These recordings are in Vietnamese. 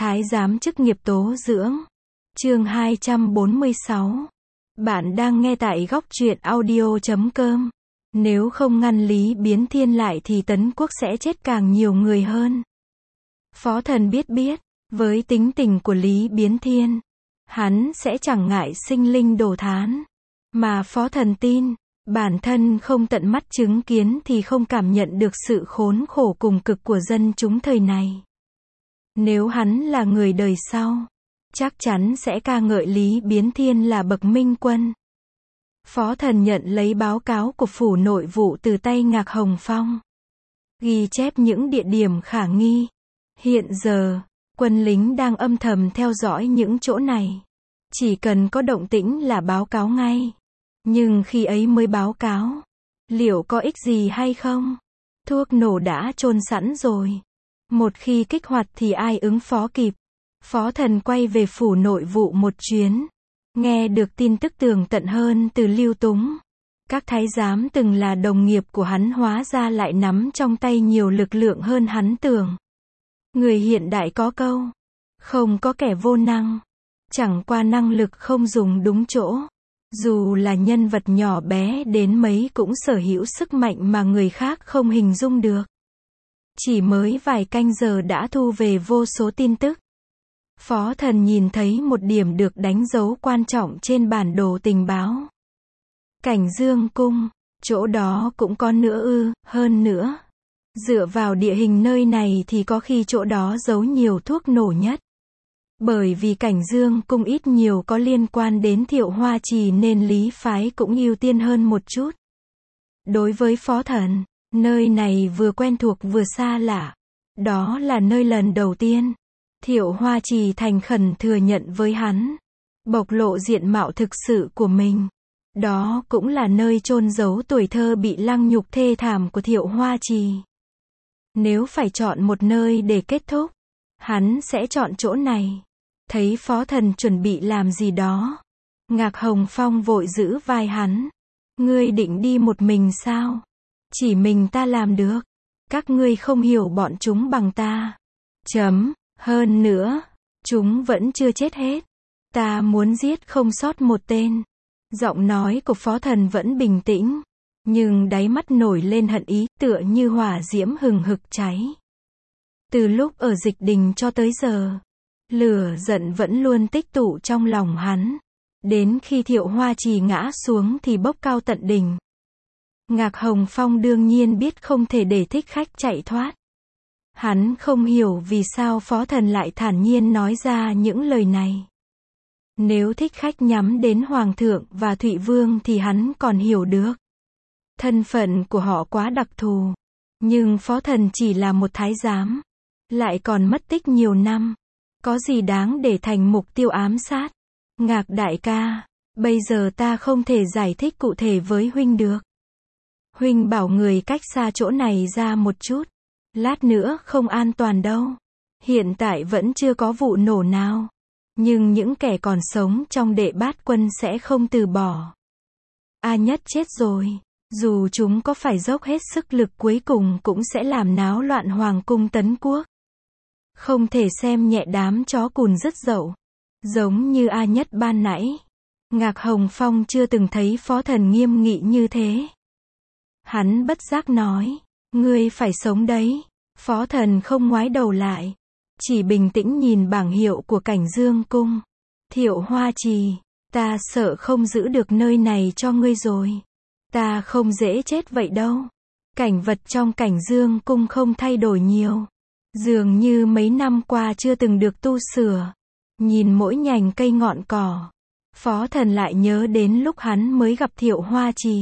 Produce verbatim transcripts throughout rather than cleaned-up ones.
Thái giám chức nghiệp tố dưỡng. Chương hai trăm bốn mươi sáu. Bạn đang nghe tại góc truyện audio chấm com. Nếu không ngăn Lý Biến Thiên lại thì Tấn Quốc sẽ chết càng nhiều người hơn. Phó Thần biết biết, với tính tình của Lý Biến Thiên, hắn sẽ chẳng ngại sinh linh đồ thán. Mà Phó Thần tin, bản thân không tận mắt chứng kiến thì không cảm nhận được sự khốn khổ cùng cực của dân chúng thời này. Nếu hắn là người đời sau, chắc chắn sẽ ca ngợi Lý Biến Thiên là bậc minh quân. Phó Thần nhận lấy báo cáo của phủ nội vụ từ tay Ngạc Hồng Phong, ghi chép những địa điểm khả nghi. Hiện giờ, quân lính đang âm thầm theo dõi những chỗ này. Chỉ cần có động tĩnh là báo cáo ngay. Nhưng khi ấy mới báo cáo, liệu có ích gì hay không? Thuốc nổ đã chôn sẵn rồi. Một khi kích hoạt thì ai ứng phó kịp? Phó Thần quay về phủ nội vụ một chuyến, nghe được tin tức tường tận hơn từ Lưu Túng. Các thái giám từng là đồng nghiệp của hắn hóa ra lại nắm trong tay nhiều lực lượng hơn hắn tưởng. Người hiện đại có câu, không có kẻ vô năng, chẳng qua năng lực không dùng đúng chỗ. Dù là nhân vật nhỏ bé đến mấy cũng sở hữu sức mạnh mà người khác không hình dung được. Chỉ mới vài canh giờ đã thu về vô số tin tức. Phó Thần nhìn thấy một điểm được đánh dấu quan trọng trên bản đồ tình báo. Cảnh Dương Cung, chỗ đó cũng có nữa ư, hơn nữa. Dựa vào địa hình nơi này thì có khi chỗ đó giấu nhiều thuốc nổ nhất. Bởi vì Cảnh Dương Cung ít nhiều có liên quan đến Thiệu Hoa Trì nên Lý phái cũng ưu tiên hơn một chút. Đối với Phó Thần, nơi này vừa quen thuộc vừa xa lạ. Đó là nơi lần đầu tiên Thiệu Hoa Trì thành khẩn thừa nhận với hắn, bộc lộ diện mạo thực sự của mình. Đó cũng là nơi chôn giấu tuổi thơ bị lăng nhục thê thảm của Thiệu Hoa Trì. Nếu phải chọn một nơi để kết thúc, hắn sẽ chọn chỗ này. Thấy Phó Thần chuẩn bị làm gì đó, Ngạc Hồng Phong vội giữ vai hắn. Ngươi định đi một mình sao? Chỉ mình ta làm được. Các ngươi không hiểu bọn chúng bằng ta. Chấm. Hơn nữa, chúng vẫn chưa chết hết. Ta muốn giết không sót một tên. Giọng nói của Phó Thần vẫn bình tĩnh, nhưng đáy mắt nổi lên hận ý tựa như hỏa diễm hừng hực cháy. Từ lúc ở Dịch Đình cho tới giờ, lửa giận vẫn luôn tích tụ trong lòng hắn. Đến khi Thiệu Hoa Trì ngã xuống thì bốc cao tận đỉnh. Ngạc Hồng Phong đương nhiên biết không thể để thích khách chạy thoát. Hắn không hiểu vì sao Phó Thần lại thản nhiên nói ra những lời này. Nếu thích khách nhắm đến Hoàng thượng và Thụy Vương thì hắn còn hiểu được. Thân phận của họ quá đặc thù. Nhưng Phó Thần chỉ là một thái giám, lại còn mất tích nhiều năm. Có gì đáng để thành mục tiêu ám sát? Ngạc đại ca, bây giờ ta không thể giải thích cụ thể với huynh được. Huynh bảo người cách xa chỗ này ra một chút. Lát nữa không an toàn đâu. Hiện tại vẫn chưa có vụ nổ nào. Nhưng những kẻ còn sống trong Đệ Bát Quân sẽ không từ bỏ. A Nhất chết rồi. Dù chúng có phải dốc hết sức lực cuối cùng cũng sẽ làm náo loạn Hoàng cung Tấn Quốc. Không thể xem nhẹ đám chó cùn rứt dậu. Giống như A Nhất ban nãy. Ngạc Hồng Phong chưa từng thấy Phó Thần nghiêm nghị như thế. Hắn bất giác nói. Ngươi phải sống đấy. Phó Thần không ngoái đầu lại. Chỉ bình tĩnh nhìn bảng hiệu của Cảnh Dương Cung. Thiệu Hoa Trì. Ta sợ không giữ được nơi này cho ngươi rồi. Ta không dễ chết vậy đâu. Cảnh vật trong Cảnh Dương Cung không thay đổi nhiều. Dường như mấy năm qua chưa từng được tu sửa. Nhìn mỗi nhành cây ngọn cỏ, Phó Thần lại nhớ đến lúc hắn mới gặp Thiệu Hoa Trì.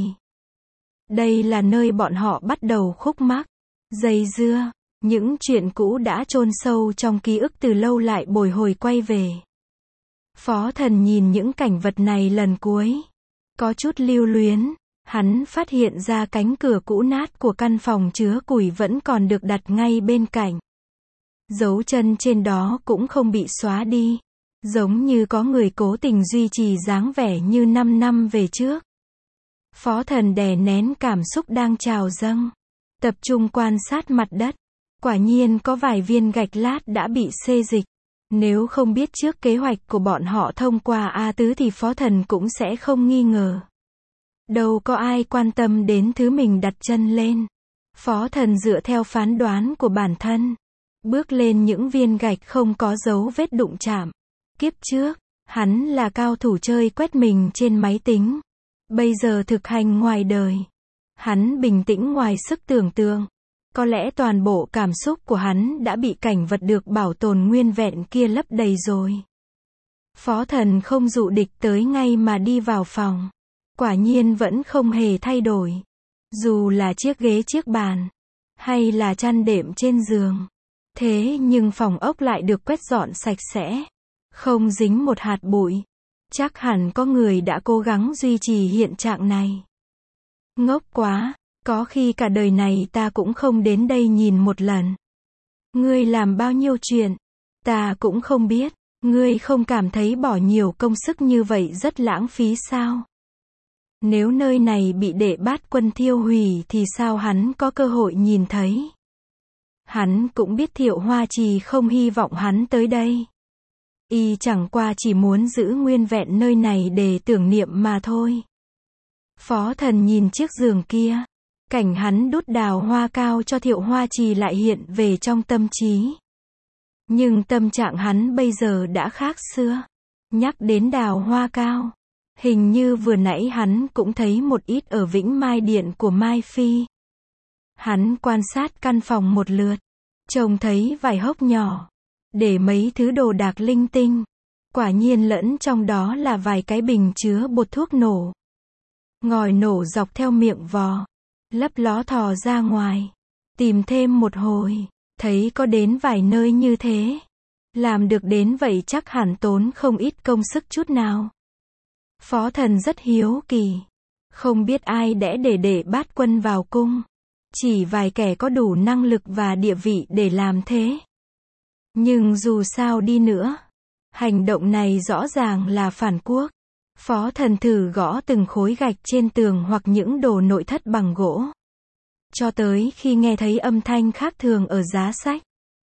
Đây là nơi bọn họ bắt đầu khúc mắc, dây dưa. Những chuyện cũ đã chôn sâu trong ký ức từ lâu lại bồi hồi quay về. Phó Thần nhìn những cảnh vật này lần cuối, có chút lưu luyến. Hắn phát hiện ra cánh cửa cũ nát của căn phòng chứa củi vẫn còn được đặt ngay bên cạnh. Dấu chân trên đó cũng không bị xóa đi. Giống như có người cố tình duy trì dáng vẻ như năm năm về trước. Phó Thần đè nén cảm xúc đang trào dâng, tập trung quan sát mặt đất. Quả nhiên có vài viên gạch lát đã bị xê dịch. Nếu không biết trước kế hoạch của bọn họ thông qua A Tứ thì Phó Thần cũng sẽ không nghi ngờ. Đâu có ai quan tâm đến thứ mình đặt chân lên. Phó Thần dựa theo phán đoán của bản thân, bước lên những viên gạch không có dấu vết đụng chạm. Kiếp trước, hắn là cao thủ chơi quét mình trên máy tính. Bây giờ thực hành ngoài đời. Hắn bình tĩnh ngoài sức tưởng tượng. Có lẽ toàn bộ cảm xúc của hắn đã bị cảnh vật được bảo tồn nguyên vẹn kia lấp đầy rồi. Phó Thần không dụ địch tới ngay mà đi vào phòng. Quả nhiên vẫn không hề thay đổi. Dù là chiếc ghế chiếc bàn, hay là chăn đệm trên giường. Thế nhưng phòng ốc lại được quét dọn sạch sẽ. Không dính một hạt bụi. Chắc hẳn có người đã cố gắng duy trì hiện trạng này. Ngốc quá, có khi cả đời này ta cũng không đến đây nhìn một lần. Ngươi làm bao nhiêu chuyện, ta cũng không biết. Ngươi không cảm thấy bỏ nhiều công sức như vậy rất lãng phí sao? Nếu nơi này bị Đệ Bát Quân thiêu hủy thì sao hắn có cơ hội nhìn thấy? Hắn cũng biết Thiệu Hoa Trì không hy vọng hắn tới đây. Y chẳng qua chỉ muốn giữ nguyên vẹn nơi này để tưởng niệm mà thôi. Phó Thần nhìn chiếc giường kia. Cảnh hắn đút đào hoa cao cho Thiệu Hoa Trì lại hiện về trong tâm trí. Nhưng tâm trạng hắn bây giờ đã khác xưa. Nhắc đến đào hoa cao. Hình như vừa nãy hắn cũng thấy một ít ở Vĩnh Mai Điện của Mai Phi. Hắn quan sát căn phòng một lượt. Trông thấy vài hốc nhỏ. Để mấy thứ đồ đạc linh tinh. Quả nhiên lẫn trong đó là vài cái bình chứa bột thuốc nổ. Ngòi nổ dọc theo miệng vò. Lấp ló thò ra ngoài. Tìm thêm một hồi. Thấy có đến vài nơi như thế. Làm được đến vậy chắc hẳn tốn không ít công sức chút nào. Phó Thần rất hiếu kỳ. Không biết ai đẽ để Đệ Bát Quân vào cung. Chỉ vài kẻ có đủ năng lực và địa vị để làm thế. Nhưng dù sao đi nữa, hành động này rõ ràng là phản quốc. Phó Thần thử gõ từng khối gạch trên tường hoặc những đồ nội thất bằng gỗ. Cho tới khi nghe thấy âm thanh khác thường ở giá sách.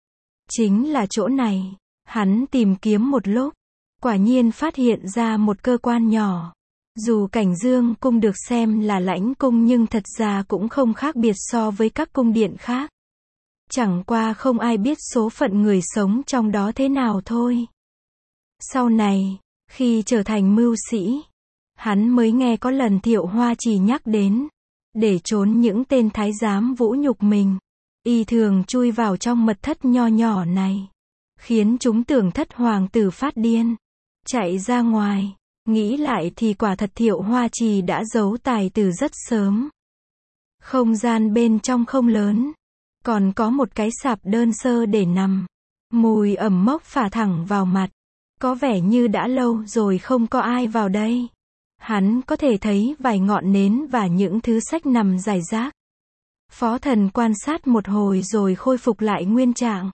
Chính là chỗ này. Hắn tìm kiếm một lúc. Quả nhiên phát hiện ra một cơ quan nhỏ. Dù Cảnh Dương cung được xem là lãnh cung nhưng thật ra cũng không khác biệt so với các cung điện khác. Chẳng qua không ai biết số phận người sống trong đó thế nào thôi. Sau này, khi trở thành mưu sĩ, hắn mới nghe có lần Thiệu Hoa Trì nhắc đến. Để trốn những tên thái giám vũ nhục mình, y thường chui vào trong mật thất nho nhỏ này. Khiến chúng tưởng thất hoàng tử phát điên. Chạy ra ngoài. Nghĩ lại thì quả thật Thiệu Hoa Trì đã giấu tài từ rất sớm. Không gian bên trong không lớn. Còn có một cái sạp đơn sơ để nằm. Mùi ẩm mốc phả thẳng vào mặt. Có vẻ như đã lâu rồi không có ai vào đây. Hắn có thể thấy vài ngọn nến và những thứ sách nằm rải rác. Phó Thần quan sát một hồi rồi khôi phục lại nguyên trạng.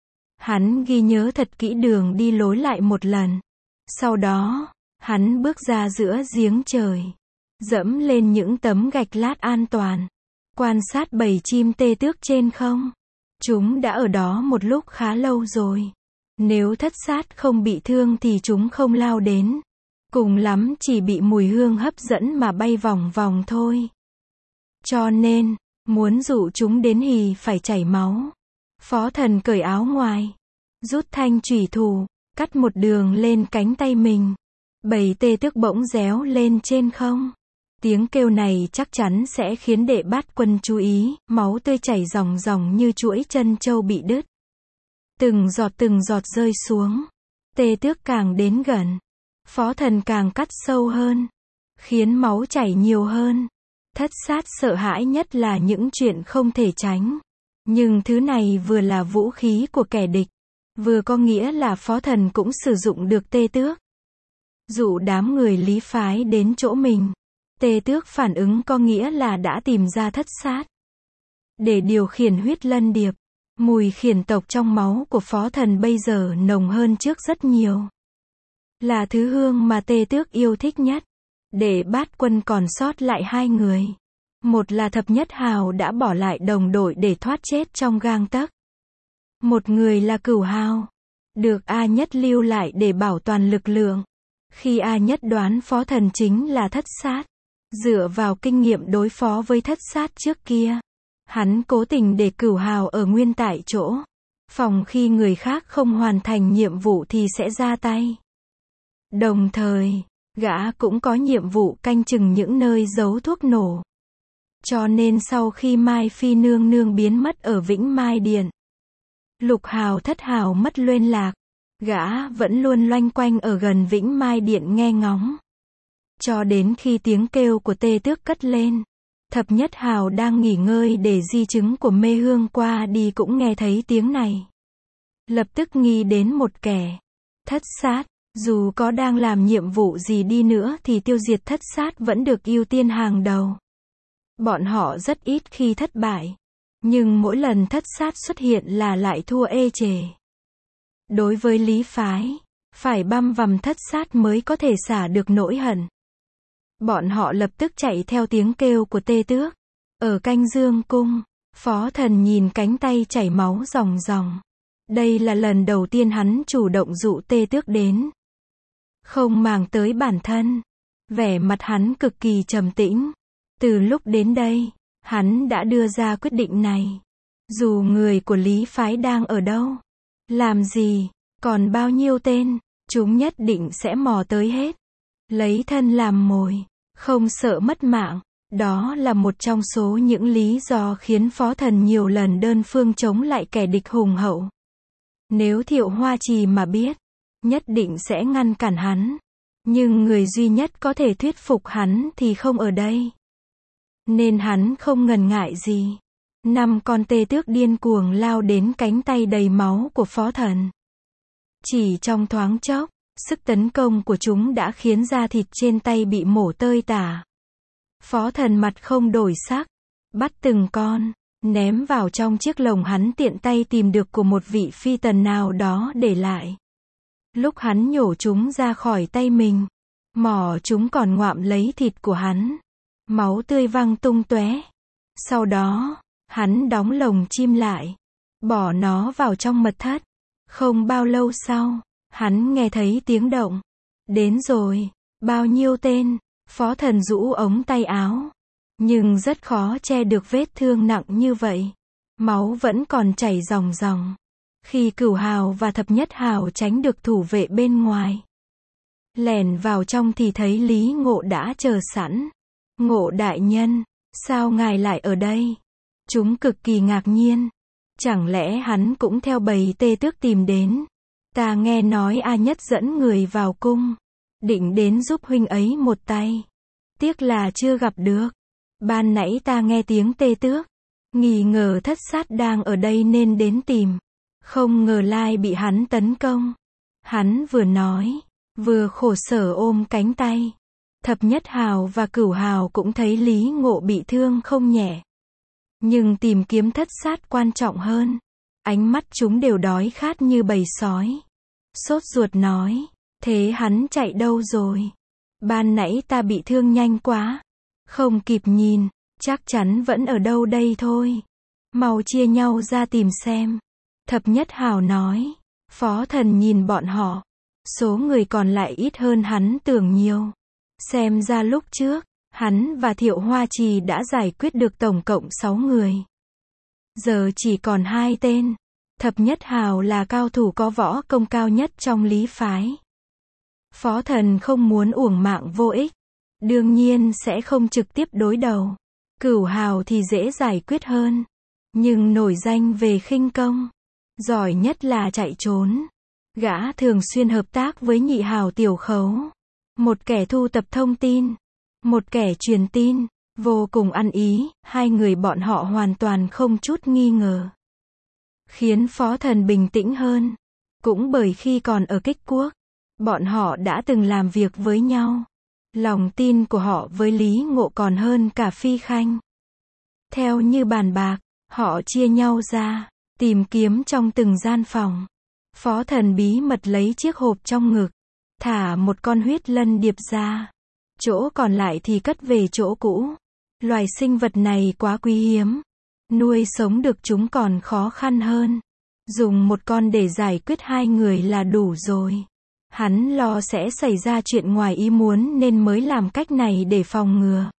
Hắn ghi nhớ thật kỹ đường đi lối lại một lần. Sau đó, hắn bước ra giữa giếng trời. Dẫm lên những tấm gạch lát an toàn. Quan sát bầy chim tê tước trên không. Chúng đã ở đó một lúc khá lâu rồi. Nếu thất sát không bị thương thì chúng không lao đến. Cùng lắm chỉ bị mùi hương hấp dẫn mà bay vòng vòng thôi. Cho nên, muốn dụ chúng đến hì phải chảy máu. Phó Thần cởi áo ngoài. Rút thanh chủy thủ. Cắt một đường lên cánh tay mình. Bầy tê tước bỗng réo lên trên không. Tiếng kêu này chắc chắn sẽ khiến Đệ Bát Quân chú ý. Máu tươi chảy ròng ròng như chuỗi chân trâu bị đứt. Từng giọt từng giọt rơi xuống. Tê tước càng đến gần. Phó Thần càng cắt sâu hơn. Khiến máu chảy nhiều hơn. Thất sát sợ hãi nhất là những chuyện không thể tránh. Nhưng thứ này vừa là vũ khí của kẻ địch. Vừa có nghĩa là Phó Thần cũng sử dụng được tê tước. Dụ đám người Lý phái đến chỗ mình. Tê tước phản ứng có nghĩa là đã tìm ra thất sát. Để điều khiển huyết lân điệp. Mùi khiển tộc trong máu của Phó Thần bây giờ nồng hơn trước rất nhiều. Là thứ hương mà tê tước yêu thích nhất. Để Bát Quân còn sót lại hai người. Một là Thập Nhất Hào đã bỏ lại đồng đội để thoát chết trong gang tấc. Một người là Cửu Hào. được A Nhất lưu lại để bảo toàn lực lượng. Khi A Nhất đoán Phó Thần chính là Thất Sát, dựa vào kinh nghiệm đối phó với Thất Sát trước kia, hắn cố tình để Cửu Hào ở nguyên tại chỗ, phòng khi người khác không hoàn thành nhiệm vụ thì sẽ ra tay. Đồng thời, gã cũng có nhiệm vụ canh chừng những nơi giấu thuốc nổ. Cho nên sau khi Mai Phi nương nương biến mất ở Vĩnh Mai Điện, Lục Hào Thất Hào mất liên lạc, gã vẫn luôn loanh quanh ở gần Vĩnh Mai Điện nghe ngóng. Cho đến khi tiếng kêu của Tê Tước cất lên, Thập Nhất Hào đang nghỉ ngơi để di chứng của mê hương qua đi cũng nghe thấy tiếng này. Lập tức nghĩ đến một kẻ, Thất Sát. Dù có đang làm nhiệm vụ gì đi nữa thì tiêu diệt Thất Sát vẫn được ưu tiên hàng đầu. Bọn họ rất ít khi thất bại, nhưng mỗi lần Thất Sát xuất hiện là lại thua ê chề. Đối với Lý phái, phải băm vằm Thất Sát mới có thể xả được nỗi hận. Bọn họ lập tức chạy theo tiếng kêu của Tê Tước. Ở Canh Dương Cung, Phó Thần nhìn cánh tay chảy máu ròng ròng. Đây là lần đầu tiên hắn chủ động dụ Tê Tước đến. Không màng tới bản thân, vẻ mặt hắn cực kỳ trầm tĩnh. Từ lúc đến đây, hắn đã đưa ra quyết định này. Dù người của Lý phái đang ở đâu, làm gì, còn bao nhiêu tên, chúng nhất định sẽ mò tới hết. Lấy thân làm mồi, không sợ mất mạng. Đó là một trong số những lý do khiến Phó Thần nhiều lần đơn phương chống lại kẻ địch hùng hậu. Nếu Thiệu Hoa Trì mà biết, nhất định sẽ ngăn cản hắn. Nhưng người duy nhất có thể thuyết phục hắn thì không ở đây. Nên hắn không ngần ngại gì. Năm con Tê Tước điên cuồng lao đến cánh tay đầy máu của Phó Thần. Chỉ trong thoáng chốc, sức tấn công của chúng đã khiến da thịt trên tay bị mổ tơi tả. Phó Thần mặt không đổi sắc, bắt từng con, ném vào trong chiếc lồng hắn tiện tay tìm được của một vị phi tần nào đó để lại. Lúc hắn nhổ chúng ra khỏi tay mình, mỏ chúng còn ngoạm lấy thịt của hắn. Máu tươi văng tung tóe. Sau đó, hắn đóng lồng chim lại, bỏ nó vào trong mật thất. Không bao lâu sau, hắn nghe thấy tiếng động. Đến rồi, bao nhiêu tên, Phó Thần rũ ống tay áo. Nhưng rất khó che được vết thương nặng như vậy. Máu vẫn còn chảy ròng ròng. Khi Cửu Hào và Thập Nhất Hào tránh được thủ vệ bên ngoài, lẻn vào trong thì thấy Lý Ngộ đã chờ sẵn. Ngộ đại nhân, sao ngài lại ở đây? Chúng cực kỳ ngạc nhiên. Chẳng lẽ hắn cũng theo bầy Tê Tước tìm đến? Ta nghe nói A Nhất dẫn người vào cung, định đến giúp huynh ấy một tay. Tiếc là chưa gặp được. Ban nãy ta nghe tiếng Tê Tước, nghi ngờ Thất Sát đang ở đây nên đến tìm. Không ngờ lai bị hắn tấn công. Hắn vừa nói, vừa khổ sở ôm cánh tay. Thập Nhất Hào và Cửu Hào cũng thấy Lý Ngộ bị thương không nhẹ. Nhưng tìm kiếm Thất Sát quan trọng hơn. Ánh mắt chúng đều đói khát như bầy sói. Sốt ruột nói, thế hắn chạy đâu rồi? Ban nãy ta bị thương nhanh quá, không kịp nhìn, chắc chắn vẫn ở đâu đây thôi. Mau chia nhau ra tìm xem. Thập Nhất Hào nói. Phó Thần nhìn bọn họ. Số người còn lại ít hơn hắn tưởng nhiều. Xem ra lúc trước, hắn và Thiệu Hoa Trì đã giải quyết được tổng cộng sáu người. Giờ chỉ còn hai tên. Thập Nhất Hào là cao thủ có võ công cao nhất trong Lý phái. Phó Thần không muốn uổng mạng vô ích. Đương nhiên sẽ không trực tiếp đối đầu. Cửu Hào thì dễ giải quyết hơn. Nhưng nổi danh về khinh công. Giỏi nhất là chạy trốn. Gã thường xuyên hợp tác với Nhị Hào Tiểu Khấu. Một kẻ thu tập thông tin. Một kẻ truyền tin. Vô cùng ăn ý. Hai người bọn họ hoàn toàn không chút nghi ngờ. Khiến Phó Thần bình tĩnh hơn. Cũng bởi khi còn ở Kích Quốc, bọn họ đã từng làm việc với nhau. Lòng tin của họ với Lý Ngộ còn hơn cả Phi Khanh. Theo như bàn bạc, họ chia nhau ra, tìm kiếm trong từng gian phòng. Phó Thần bí mật lấy chiếc hộp trong ngực, thả một con huyết lân điệp ra. Chỗ còn lại thì cất về chỗ cũ. Loài sinh vật này quá quý hiếm. Nuôi sống được chúng còn khó khăn hơn. Dùng một con để giải quyết hai người là đủ rồi. Hắn lo sẽ xảy ra chuyện ngoài ý muốn nên mới làm cách này để phòng ngừa.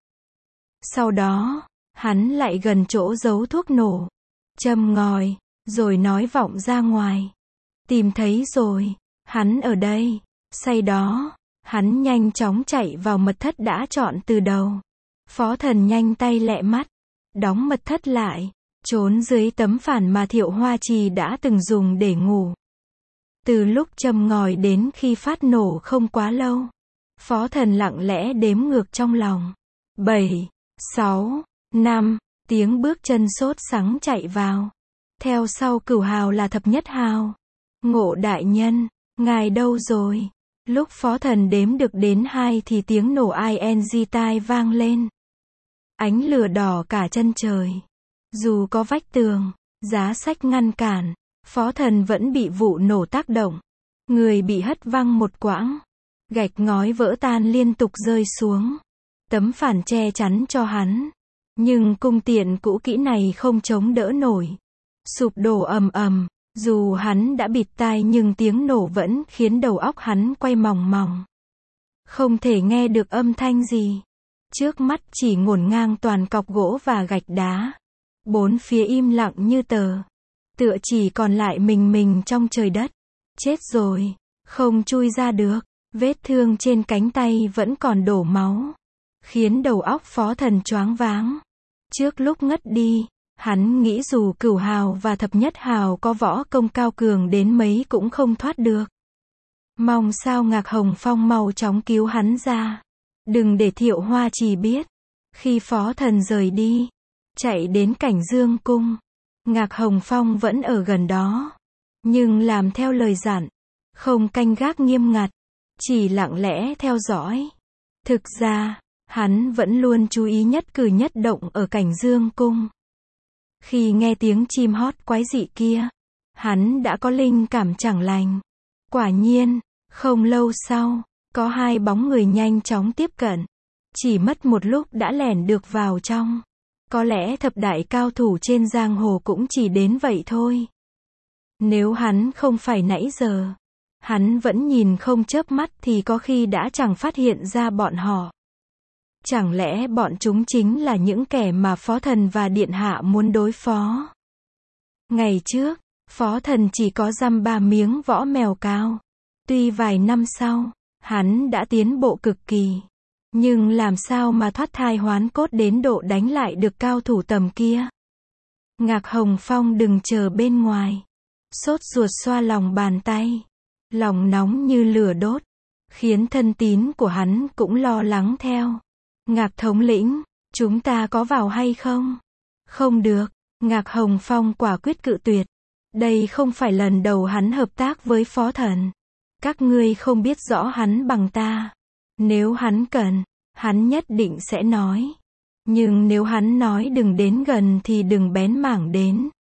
Sau đó, hắn lại gần chỗ giấu thuốc nổ, châm ngòi, rồi nói vọng ra ngoài. Tìm thấy rồi, hắn ở đây. Sau đó, hắn nhanh chóng chạy vào mật thất đã chọn từ đầu. Phó Thần nhanh tay lẹ mắt, đóng mật thất lại, trốn dưới tấm phản mà Thiệu Hoa Trì đã từng dùng để ngủ. Từ lúc châm ngòi đến khi phát nổ không quá lâu, Phó Thần lặng lẽ đếm ngược trong lòng. bảy, sáu, năm, tiếng bước chân sốt sắng chạy vào. Theo sau Cửu Hào là Thập Nhất Hào. Ngộ đại nhân, ngài đâu rồi? Lúc Phó Thần đếm được đến hai thì tiếng nổ ing tai vang lên. Ánh lửa đỏ cả chân trời. Dù có vách tường, giá sách ngăn cản, Phó Thần vẫn bị vụ nổ tác động. Người bị hất văng một quãng. Gạch ngói vỡ tan liên tục rơi xuống. Tấm phản che chắn cho hắn. Nhưng cung tiện cũ kỹ này không chống đỡ nổi. Sụp đổ ầm ầm. Dù hắn đã bịt tai nhưng tiếng nổ vẫn khiến đầu óc hắn quay mòng mòng. Không thể nghe được âm thanh gì. Trước mắt chỉ ngổn ngang toàn cọc gỗ và gạch đá. Bốn phía im lặng như tờ. Tựa chỉ còn lại mình mình trong trời đất. Chết rồi, không chui ra được. Vết thương trên cánh tay vẫn còn đổ máu. Khiến đầu óc Phó Thần choáng váng. Trước lúc ngất đi, hắn nghĩ dù Cửu Hào và Thập Nhất Hào có võ công cao cường đến mấy cũng không thoát được. Mong sao Ngạc Hồng Phong mau chóng cứu hắn ra. Đừng để Thiệu Hoa Trì biết. Khi Phó Thần rời đi, chạy đến Cảnh Dương Cung, Ngạc Hồng Phong vẫn ở gần đó. Nhưng làm theo lời dặn, không canh gác nghiêm ngặt, chỉ lặng lẽ theo dõi. Thực ra, hắn vẫn luôn chú ý nhất cử nhất động ở Cảnh Dương Cung. Khi nghe tiếng chim hót quái dị kia, hắn đã có linh cảm chẳng lành. Quả nhiên, không lâu sau, có hai bóng người nhanh chóng tiếp cận. Chỉ mất một lúc đã lẻn được vào trong. Có lẽ thập đại cao thủ trên giang hồ cũng chỉ đến vậy thôi. Nếu hắn không phải nãy giờ, hắn vẫn nhìn không chớp mắt thì có khi đã chẳng phát hiện ra bọn họ. Chẳng lẽ bọn chúng chính là những kẻ mà Phó Thần và Điện Hạ muốn đối phó? Ngày trước, Phó Thần chỉ có dăm ba miếng võ mèo cao. Tuy vài năm sau, hắn đã tiến bộ cực kỳ. Nhưng làm sao mà thoát thai hoán cốt đến độ đánh lại được cao thủ tầm kia? Ngạc Hồng Phong đừng chờ bên ngoài. Sốt ruột xoa lòng bàn tay. Lòng nóng như lửa đốt. Khiến thân tín của hắn cũng lo lắng theo. Ngạc thống lĩnh, chúng ta có vào hay không? Không được. Ngạc Hồng Phong quả quyết cự tuyệt. Đây không phải lần đầu hắn hợp tác với Phó Thần. Các ngươi không biết rõ hắn bằng ta. Nếu hắn cần, hắn nhất định sẽ nói. Nhưng nếu hắn nói đừng đến gần thì đừng bén mảng đến.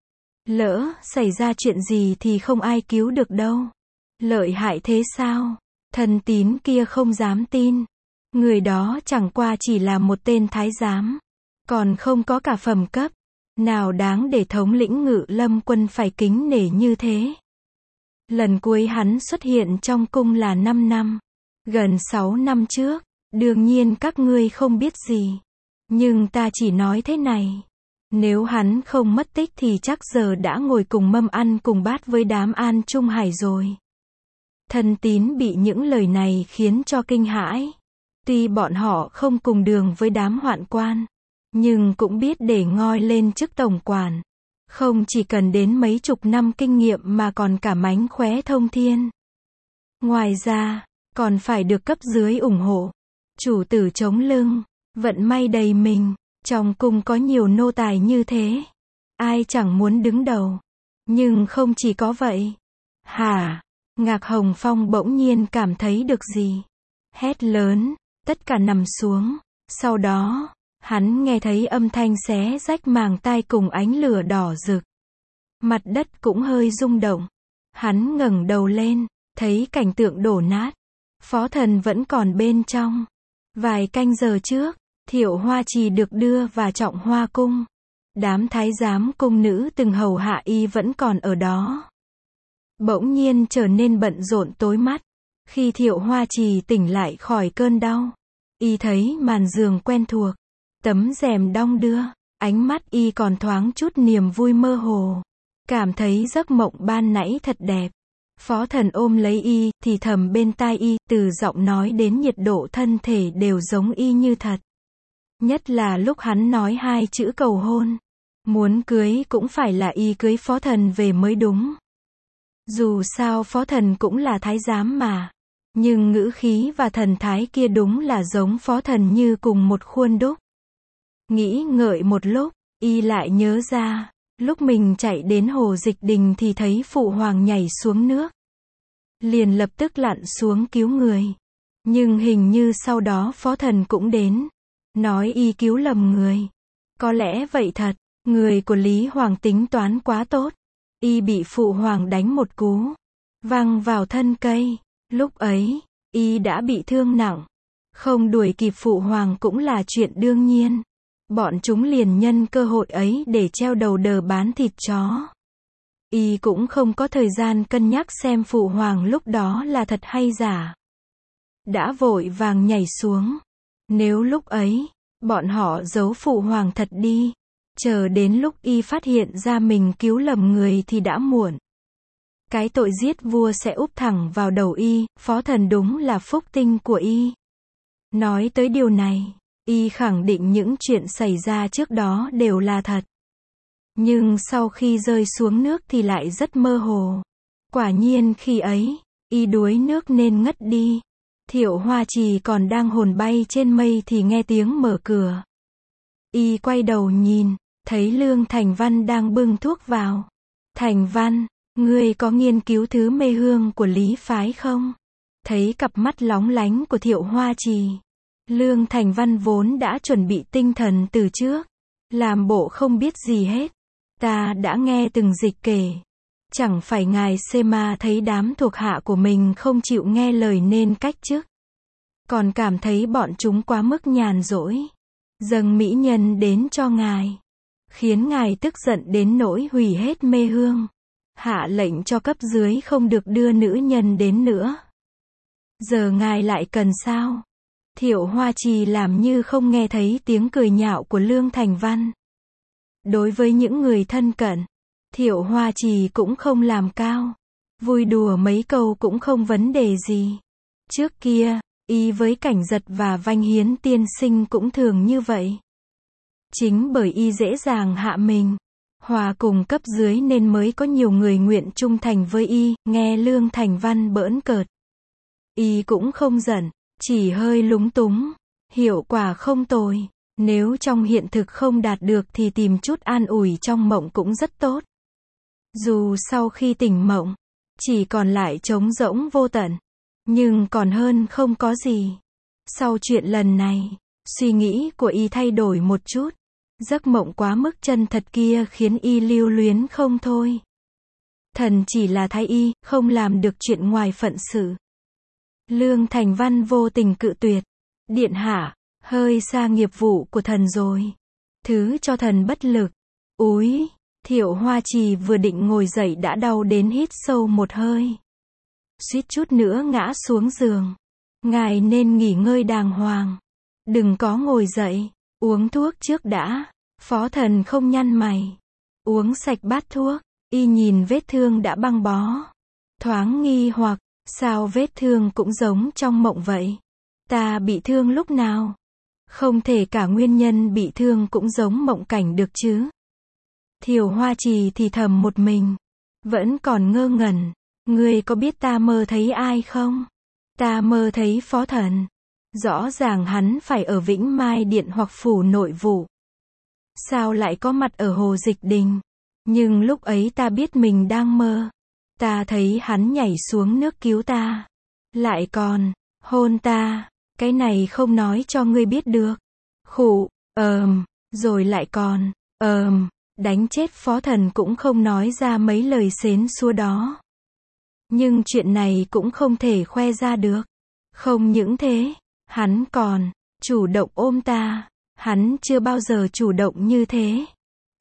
Lỡ xảy ra chuyện gì thì không ai cứu được đâu. Lợi hại thế sao? Thần tín kia không dám tin. Người đó chẳng qua chỉ là một tên thái giám. Còn không có cả phẩm cấp. Nào đáng để thống lĩnh Ngự Lâm quân phải kính nể như thế. Lần cuối hắn xuất hiện trong cung là năm năm. Gần sáu năm trước. Đương nhiên các ngươi không biết gì. Nhưng ta chỉ nói thế này. Nếu hắn không mất tích thì chắc giờ đã ngồi cùng mâm ăn cùng bát với đám An Trung Hải rồi. Thần tín bị những lời này khiến cho kinh hãi. Tuy bọn họ không cùng đường với đám hoạn quan, nhưng cũng biết để ngoi lên chức tổng quản. Không chỉ cần đến mấy chục năm kinh nghiệm mà còn cả mánh khóe thông thiên. Ngoài ra, còn phải được cấp dưới ủng hộ. Chủ tử chống lưng, vận may đầy mình. Trong cung có nhiều nô tài như thế. Ai chẳng muốn đứng đầu. Nhưng không chỉ có vậy. Hả? Ngạc Hồng Phong bỗng nhiên cảm thấy được gì. Hét lớn. Tất cả nằm xuống. Sau đó, hắn nghe thấy âm thanh xé rách màng tai cùng ánh lửa đỏ rực. Mặt đất cũng hơi rung động. Hắn ngẩng đầu lên, thấy cảnh tượng đổ nát. Phó Thần vẫn còn bên trong. Vài canh giờ trước, Thiệu Hoa Trì được đưa vào Trọng Hoa cung. Đám thái giám cung nữ từng hầu hạ y vẫn còn ở đó. Bỗng nhiên trở nên bận rộn tối mắt. Khi Thiệu Hoa Trì tỉnh lại khỏi cơn đau, y thấy màn giường quen thuộc, tấm rèm đong đưa, ánh mắt y còn thoáng chút niềm vui mơ hồ. Cảm thấy giấc mộng ban nãy thật đẹp. Phó Thần ôm lấy y, thì thầm bên tai y, từ giọng nói đến nhiệt độ thân thể đều giống y như thật. Nhất là lúc hắn nói hai chữ cầu hôn. Muốn cưới cũng phải là y cưới Phó Thần về mới đúng. Dù sao Phó Thần cũng là thái giám mà. Nhưng ngữ khí và thần thái kia đúng là giống Phó Thần như cùng một khuôn đúc. Nghĩ ngợi một lúc, y lại nhớ ra, lúc mình chạy đến hồ Dịch Đình thì thấy Phụ Hoàng nhảy xuống nước. Liền lập tức lặn xuống cứu người. Nhưng hình như sau đó Phó Thần cũng đến. Nói y cứu lầm người. Có lẽ vậy thật, người của Lý Hoàng tính toán quá tốt. Y bị Phụ Hoàng đánh một cú, văng vào thân cây. Lúc ấy, y đã bị thương nặng. Không đuổi kịp Phụ Hoàng cũng là chuyện đương nhiên. Bọn chúng liền nhân cơ hội ấy để treo đầu đờ bán thịt chó. Y cũng không có thời gian cân nhắc xem Phụ Hoàng lúc đó là thật hay giả. Đã vội vàng nhảy xuống. Nếu lúc ấy, bọn họ giấu Phụ Hoàng thật đi, chờ đến lúc y phát hiện ra mình cứu lầm người thì đã muộn. Cái tội giết vua sẽ úp thẳng vào đầu y, Phó Thần đúng là phúc tinh của y. Nói tới điều này, y khẳng định những chuyện xảy ra trước đó đều là thật. Nhưng sau khi rơi xuống nước thì lại rất mơ hồ. Quả nhiên khi ấy, y đuối nước nên ngất đi. Thiệu Hoa Trì còn đang hồn bay trên mây thì nghe tiếng mở cửa. Y quay đầu nhìn, thấy Lương Thành Văn đang bưng thuốc vào. Thành Văn, ngươi có nghiên cứu thứ mê hương của Lý phái không? Thấy cặp mắt lóng lánh của Thiệu Hoa Trì, Lương Thành Văn vốn đã chuẩn bị tinh thần từ trước, làm bộ không biết gì hết. Ta đã nghe từng dịch kể. Chẳng phải ngài Sema thấy đám thuộc hạ của mình không chịu nghe lời nên cách chức. Còn cảm thấy bọn chúng quá mức nhàn rỗi. Dâng mỹ nhân đến cho ngài. Khiến ngài tức giận đến nỗi hủy hết mê hương. Hạ lệnh cho cấp dưới không được đưa nữ nhân đến nữa. Giờ ngài lại cần sao? Thiệu Hoa Trì làm như không nghe thấy tiếng cười nhạo của Lương Thành Văn. Đối với những người thân cận, Thiệu Hoa Trì cũng không làm cao. Vui đùa mấy câu cũng không vấn đề gì. Trước kia, y với Cảnh Giật và Vanh Hiến tiên sinh cũng thường như vậy. Chính bởi y dễ dàng hạ mình, hòa cùng cấp dưới nên mới có nhiều người nguyện trung thành với y. Nghe Lương Thành Văn bỡn cợt, y cũng không giận, chỉ hơi lúng túng. Hiệu quả không tồi. Nếu trong hiện thực không đạt được thì tìm chút an ủi trong mộng cũng rất tốt. Dù sau khi tỉnh mộng, chỉ còn lại trống rỗng vô tận, nhưng còn hơn không có gì. Sau chuyện lần này, suy nghĩ của y thay đổi một chút. Giấc mộng quá mức chân thật kia khiến y lưu luyến không thôi. Thần chỉ là thái y, không làm được chuyện ngoài phận sự. Lương Thành Văn vô tình cự tuyệt. Điện hạ, hơi xa nghiệp vụ của thần rồi. Thứ cho thần bất lực. Úi, Thiệu Hoa Trì vừa định ngồi dậy đã đau đến hít sâu một hơi. Suýt chút nữa ngã xuống giường. Ngài nên nghỉ ngơi đàng hoàng. Đừng có ngồi dậy, uống thuốc trước đã. Phó Thần không nhăn mày. Uống sạch bát thuốc, y nhìn vết thương đã băng bó. Thoáng nghi hoặc, sao vết thương cũng giống trong mộng vậy? Ta bị thương lúc nào? Không thể cả nguyên nhân bị thương cũng giống mộng cảnh được chứ. Thiệu Hoa Trì thì thầm một mình. Vẫn còn ngơ ngẩn. Ngươi có biết ta mơ thấy ai không? Ta mơ thấy Phó Thần. Rõ ràng hắn phải ở Vĩnh Mai Điện hoặc phủ nội vụ. Sao lại có mặt ở hồ Dịch Đình? Nhưng lúc ấy ta biết mình đang mơ. Ta thấy hắn nhảy xuống nước cứu ta. Lại còn hôn ta. Cái này không nói cho ngươi biết được. Khụ, ờm, rồi lại còn ờm, đánh chết Phó Thần cũng không nói ra mấy lời xến xúa đó. Nhưng chuyện này cũng không thể khoe ra được. Không những thế, hắn còn chủ động ôm ta. Hắn chưa bao giờ chủ động như thế.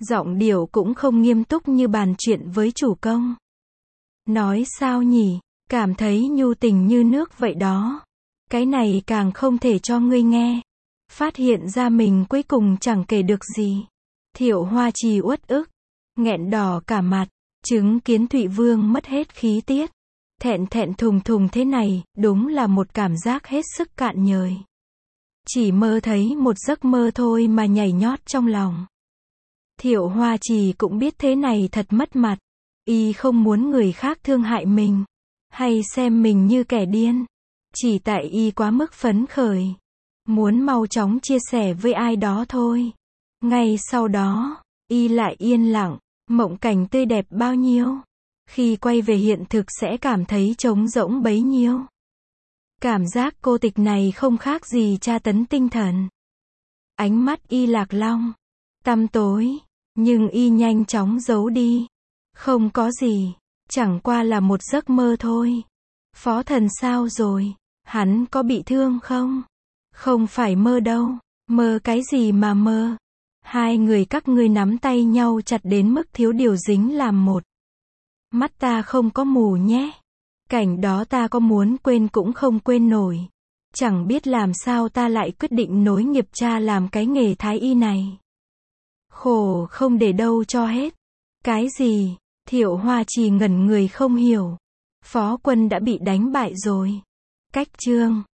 Giọng điệu cũng không nghiêm túc như bàn chuyện với chủ công. Nói sao nhỉ, cảm thấy nhu tình như nước vậy đó. Cái này càng không thể cho ngươi nghe. Phát hiện ra mình cuối cùng chẳng kể được gì. Thiệu Hoa Trì uất ức, nghẹn đỏ cả mặt, chứng kiến Thụy Vương mất hết khí tiết. Thẹn thẹn thùng thùng thế này, đúng là một cảm giác hết sức cạn nhời. Chỉ mơ thấy một giấc mơ thôi mà nhảy nhót trong lòng. Thiệu Hoa Trì cũng biết thế này thật mất mặt. Y không muốn người khác thương hại mình, hay xem mình như kẻ điên. Chỉ tại Y quá mức phấn khởi, muốn mau chóng chia sẻ với ai đó thôi. Ngay sau đó, Y lại yên lặng, mộng cảnh tươi đẹp bao nhiêu. Khi quay về hiện thực sẽ cảm thấy trống rỗng bấy nhiêu. Cảm giác cô tịch này không khác gì tra tấn tinh thần. Ánh mắt Y lạc long, tăm tối, nhưng Y nhanh chóng giấu đi. Không có gì, chẳng qua là một giấc mơ thôi. Phó Thần sao rồi? Hắn có bị thương không? Không phải mơ đâu, mơ cái gì mà mơ? Hai người các ngươi nắm tay nhau chặt đến mức thiếu điều dính làm một. Mắt ta không có mù nhé. Cảnh đó ta có muốn quên cũng không quên nổi. Chẳng biết làm sao ta lại quyết định nối nghiệp cha làm cái nghề thái y này. Khổ không để đâu cho hết. Cái gì? Thiệu Hoa Trì ngẩn người không hiểu. Phó Quân đã bị đánh bại rồi. Cách chương